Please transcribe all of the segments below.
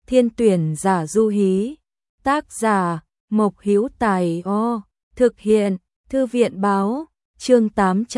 Thiên tuyển giả du hí. Tác giả Mộc Hữu Tài. Thực hiện Thư viện báo. Chương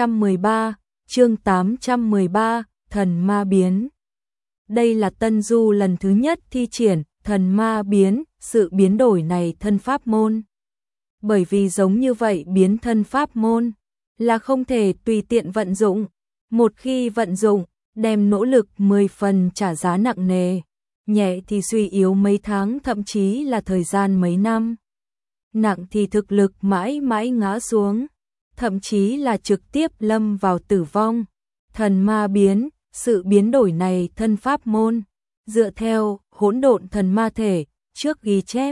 813, Thần Ma Biến. Đây là Tân Du lần thứ nhất thi triển Thần Ma Biến, sự biến đổi này thân pháp môn. Bởi vì giống như vậy biến thân pháp môn là không thể tùy tiện vận dụng. Một khi vận dụng, đem nỗ lực 10 phần trả giá nặng nề. Nhẹ thì suy yếu mấy tháng, thậm chí là thời gian mấy năm. Nặng thì thực lực mãi mãi ngã xuống, thậm chí là trực tiếp lâm vào tử vong. Thần Ma Biến, sự biến đổi này thân pháp môn, dựa theo Hỗn Độn Thần Ma Thể trước ghi chép.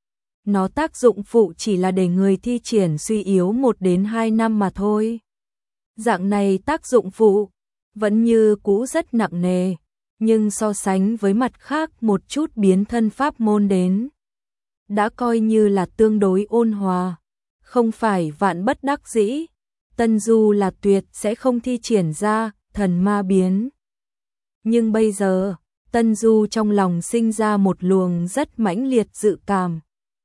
Nó tác dụng phụ chỉ là để người thi triển suy yếu 1 đến 2 năm mà thôi. Dạng này tác dụng phụ vẫn như cũ rất nặng nề, nhưng so sánh với mặt khác một chút biến thân pháp môn đến, đã coi như là tương đối ôn hòa. Không phải vạn bất đắc dĩ, Tân Du là tuyệt sẽ không thi triển ra Thần Ma Biến. Nhưng bây giờ, Tân Du trong lòng sinh ra một luồng rất mãnh liệt dự cảm.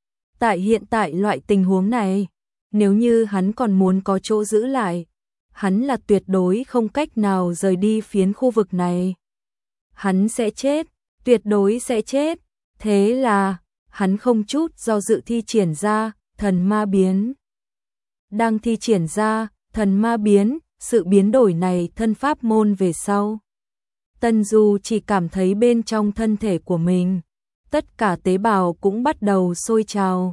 Tại hiện tại loại tình huống này, nếu như hắn còn muốn có chỗ giữ lại, hắn là tuyệt đối không cách nào rời đi phiến khu vực này. Hắn sẽ chết, tuyệt đối sẽ chết. Thế là, hắn không chút do dự thi triển ra Thần Ma Biến. Đang thi triển ra Thần Ma Biến, sự biến đổi này thân pháp môn về sau, Tân Du chỉ cảm thấy bên trong thân thể của mình, tất cả tế bào cũng bắt đầu sôi trào,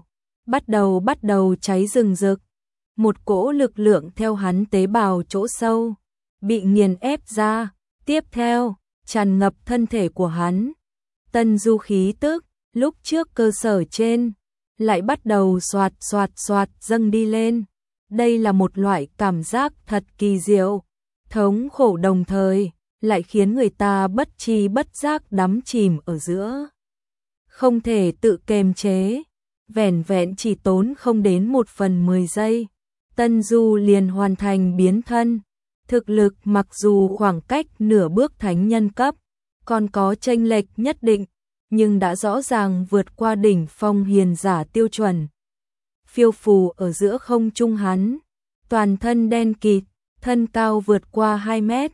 bắt đầu cháy rừng rực. Một cỗ lực lượng theo hắn tế bào chỗ sâu, bị nghiền ép ra, tiếp theo, tràn ngập thân thể của hắn. Tân Du khí tức, lúc trước cơ sở trên, lại bắt đầu xoạt dâng đi lên. Đây là một loại cảm giác thật kỳ diệu, thống khổ đồng thời, lại khiến người ta bất tri bất giác đắm chìm ở giữa. Không thể tự kiềm chế, vẻn vẹn chỉ tốn không đến 1/10 giây. Tân Du liền hoàn thành biến thân. Thực lực mặc dù khoảng cách nửa bước thánh nhân cấp, còn có chênh lệch nhất định, nhưng đã rõ ràng vượt qua đỉnh phong hiền giả tiêu chuẩn. Phiêu phù ở giữa không trung hắn, toàn thân đen kịt, thân cao vượt qua 2 mét,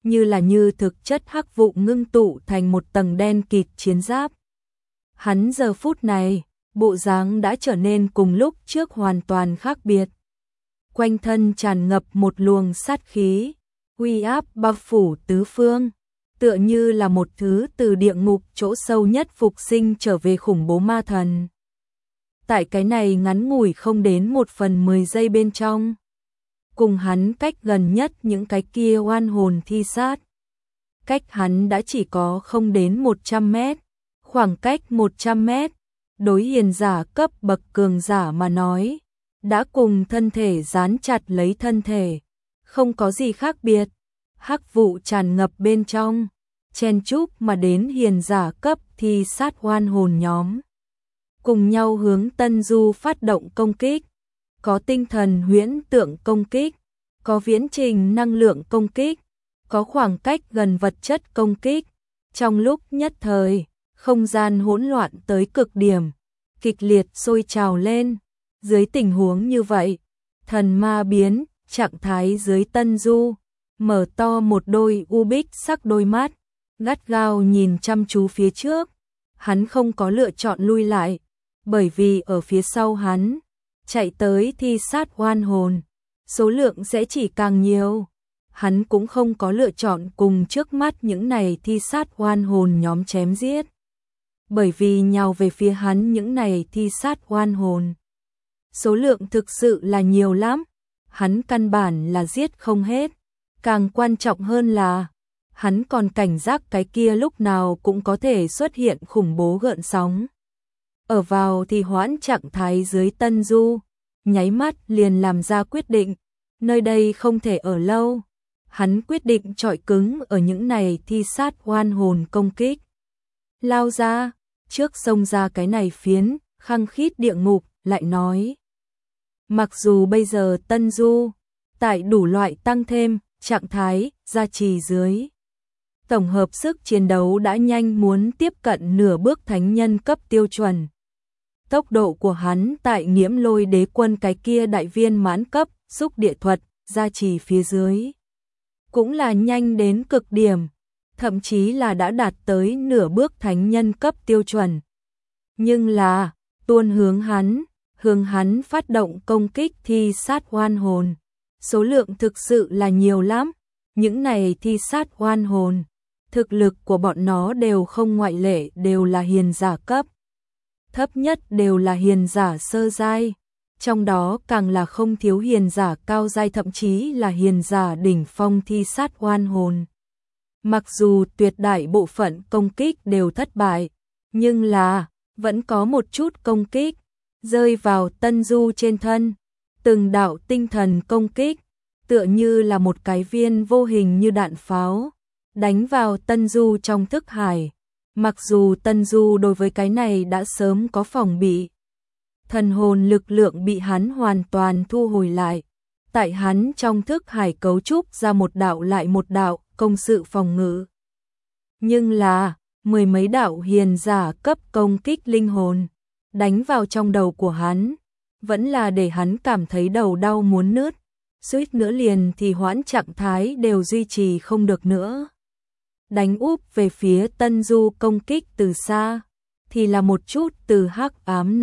như thực chất hắc vụ ngưng tụ thành một tầng đen kịt chiến giáp. Hắn giờ phút này, bộ dáng đã trở nên cùng lúc trước hoàn toàn khác biệt. Quanh thân tràn ngập một luồng sát khí, uy áp bao phủ tứ phương, tựa như là một thứ từ địa ngục chỗ sâu nhất phục sinh trở về khủng bố ma thần. Tại cái này ngắn ngủi không đến 1/10 giây bên trong, cùng hắn cách gần nhất những cái kia oan hồn thi sát, cách hắn đã chỉ có không đến 100 mét. Khoảng cách 100 mét, đối hiền giả cấp bậc cường giả mà nói, đã cùng thân thể dán chặt lấy thân thể, không có gì khác biệt. Hắc vụ tràn ngập bên trong, chen chúc mà đến hiền giả cấp thi sát oan hồn nhóm, cùng nhau hướng Tân Du phát động công kích. Có tinh thần huyễn tượng công kích, có viễn trình năng lượng công kích, có khoảng cách gần vật chất công kích. Trong lúc nhất thời, không gian hỗn loạn tới cực điểm, kịch liệt sôi trào lên. Dưới tình huống như vậy, Thần Ma Biến, trạng thái dưới Tân Du, mở to một đôi u bích sắc đôi mắt, gắt gao nhìn chăm chú phía trước. Hắn không có lựa chọn lui lại, bởi vì ở phía sau hắn, chạy tới thi sát oan hồn, số lượng sẽ chỉ càng nhiều. Hắn cũng không có lựa chọn cùng trước mắt những này thi sát oan hồn nhóm chém giết, bởi vì nhào về phía hắn những này thi sát oan hồn, số lượng thực sự là nhiều lắm, hắn căn bản là giết không hết. Càng quan trọng hơn là, hắn còn cảnh giác cái kia lúc nào cũng có thể xuất hiện khủng bố gợn sóng. Ở vào thì hoãn trạng thái dưới Tân Du, nháy mắt liền làm ra quyết định, nơi đây không thể ở lâu. Hắn quyết định chọi cứng ở những này thi sát oan hồn công kích. Lao ra, trước xông ra cái này phiến, khăng khít địa ngục, lại nói. Mặc dù bây giờ Tân Du, tại đủ loại tăng thêm, trạng thái, gia trì dưới. tổng hợp sức chiến đấu đã nhanh muốn tiếp cận nửa bước thánh nhân cấp tiêu chuẩn. Tốc độ của hắn tại Nghiễm Lôi Đế Quân cái kia đại viên mãn cấp, xúc địa thuật, gia trì phía dưới. Cũng là nhanh đến cực điểm, thậm chí là đã đạt tới nửa bước thánh nhân cấp tiêu chuẩn. Nhưng là, tuôn hướng hắn phát động công kích thi sát oan hồn. Số lượng thực sự là nhiều lắm, những này thi sát oan hồn. Thực lực của bọn nó đều không ngoại lệ, đều là hiền giả cấp. Thấp nhất đều là hiền giả sơ giai, trong đó càng là không thiếu hiền giả cao giai, thậm chí là hiền giả đỉnh phong thi sát oan hồn. Mặc dù tuyệt đại bộ phận công kích đều thất bại, nhưng là vẫn có một chút công kích rơi vào Tân Du trên thân. Từng đạo tinh thần công kích, tựa như là một cái viên vô hình như đạn pháo, đánh vào Tân Du trong thức hải. Mặc dù Tân Du đối với cái này đã sớm có phòng bị, thần hồn lực lượng bị hắn hoàn toàn thu hồi lại. Tại hắn trong thức hải cấu trúc ra một đạo lại một đạo công sự phòng ngự. Nhưng là, mười mấy đạo hiền giả cấp công kích linh hồn, đánh vào trong đầu của hắn, vẫn là để hắn cảm thấy đầu đau muốn nứt, suýt nữa liền thì hoãn trạng thái đều duy trì không được nữa. Đánh úp về phía Tân Du công kích từ xa, thì là một chút từ hắc ám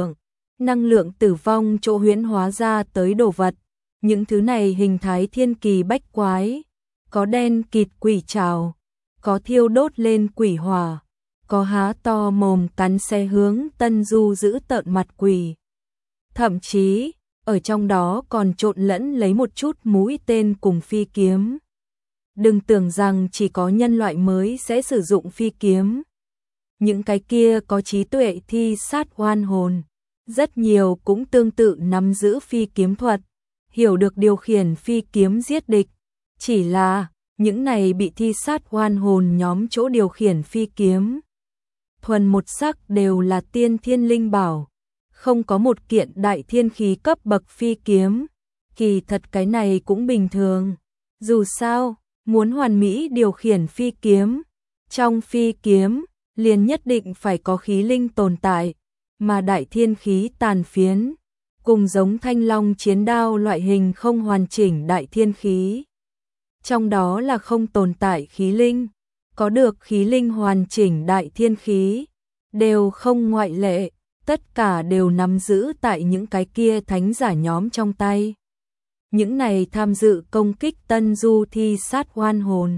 năng lượng tử vong chỗ huyễn hóa ra tới đồ vật. Những thứ này hình thái thiên kỳ bách quái, có đen kịt quỷ trảo, có thiêu đốt lên quỷ hỏa, có há to mồm cắn xé hướng Tân Du giữ tợn mặt quỷ. Thậm chí, ở trong đó còn trộn lẫn lấy một chút mũi tên cùng phi kiếm. Đừng tưởng rằng chỉ có nhân loại mới sẽ sử dụng phi kiếm. Những cái kia có trí tuệ thi sát oan hồn, rất nhiều cũng tương tự nắm giữ phi kiếm thuật, hiểu được điều khiển phi kiếm giết địch. Chỉ là, những này bị thi sát oan hồn nhóm chỗ điều khiển phi kiếm. Thuần một sắc đều là tiên thiên linh bảo, không có một kiện đại thiên khí cấp bậc phi kiếm. Kỳ thật cái này cũng bình thường. Dù sao, muốn hoàn mỹ điều khiển phi kiếm, trong phi kiếm, liền nhất định phải có khí linh tồn tại, mà đại thiên khí tàn phiến, cùng giống thanh long chiến đao loại hình không hoàn chỉnh đại thiên khí. Trong đó là không tồn tại khí linh, có được khí linh hoàn chỉnh đại thiên khí, đều không ngoại lệ, tất cả đều nắm giữ tại những cái kia thánh giả nhóm trong tay. Những này tham dự công kích Tân Du thi sát oan hồn,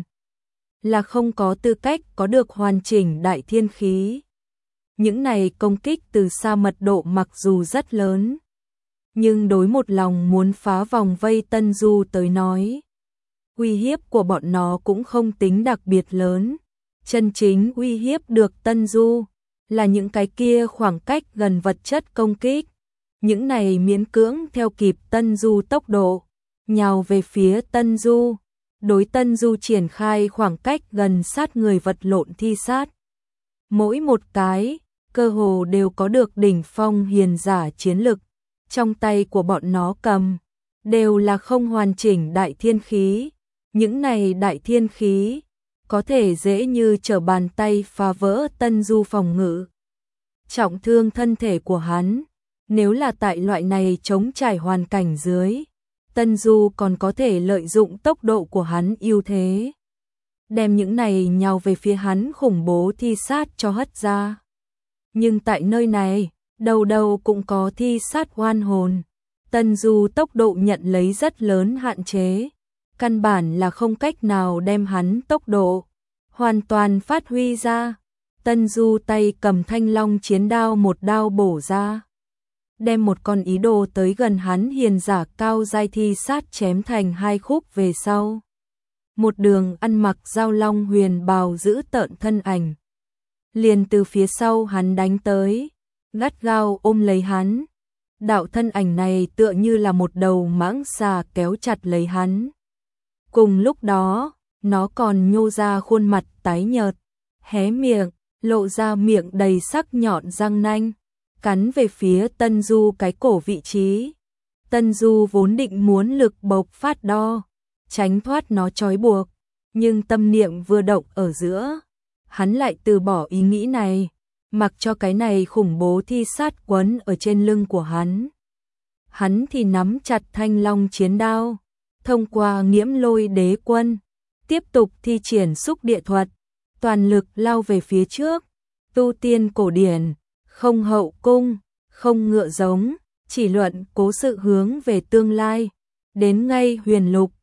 là không có tư cách có được hoàn chỉnh đại thiên khí. Những này công kích từ xa mật độ mặc dù rất lớn, nhưng đối một lòng muốn phá vòng vây Tân Du tới nói, uy hiếp của bọn nó cũng không tính đặc biệt lớn. Chân chính uy hiếp được Tân Du là những cái kia khoảng cách gần vật chất công kích. Những này miễn cưỡng theo kịp Tân Du tốc độ, nhào về phía Tân Du, đối Tân Du triển khai khoảng cách gần sát người vật lộn thi sát. Mỗi một cái, cơ hồ đều có được đỉnh phong hiền giả chiến lực, trong tay của bọn nó cầm, đều là không hoàn chỉnh đại thiên khí. Những này đại thiên khí, có thể dễ như trở bàn tay phá vỡ Tân Du phòng ngự, trọng thương thân thể của hắn. Nếu là tại loại này chống trải hoàn cảnh dưới, Tân Du còn có thể lợi dụng tốc độ của hắn ưu thế, đem những này nhào về phía hắn khủng bố thi sát cho hất ra. Nhưng tại nơi này, đầu đầu cũng có thi sát oan hồn, Tân Du tốc độ nhận lấy rất lớn hạn chế, căn bản là không cách nào đem hắn tốc độ hoàn toàn phát huy ra. Tân Du tay cầm thanh long chiến đao một đao bổ ra, đem một con ý đồ tới gần hắn hiền giả cao giai thi sát chém thành hai khúc về sau. Một đường ăn mặc giao long huyền bào giữ tợn thân ảnh, liền từ phía sau hắn đánh tới, gắt gao ôm lấy hắn. Đạo thân ảnh này tựa như là một đầu mãng xà kéo chặt lấy hắn. Cùng lúc đó, nó còn nhô ra khuôn mặt tái nhợt, hé miệng, lộ ra miệng đầy sắc nhọn răng nanh, cắn về phía Tân Du cái cổ vị trí. Tân Du vốn định muốn lực bộc phát đo, tránh thoát nó trói buộc, nhưng tâm niệm vừa động ở giữa, hắn lại từ bỏ ý nghĩ này, mặc cho cái này khủng bố thi sát quấn ở trên lưng của hắn. Hắn thì nắm chặt thanh long chiến đao, thông qua Nghiễm Lôi Đế Quân, tiếp tục thi triển xúc địa thuật, toàn lực lao về phía trước. Tu tiên cổ điển, không hậu cung, không ngựa giống, chỉ luận cố sự hướng về tương lai, đến ngay huyền lục,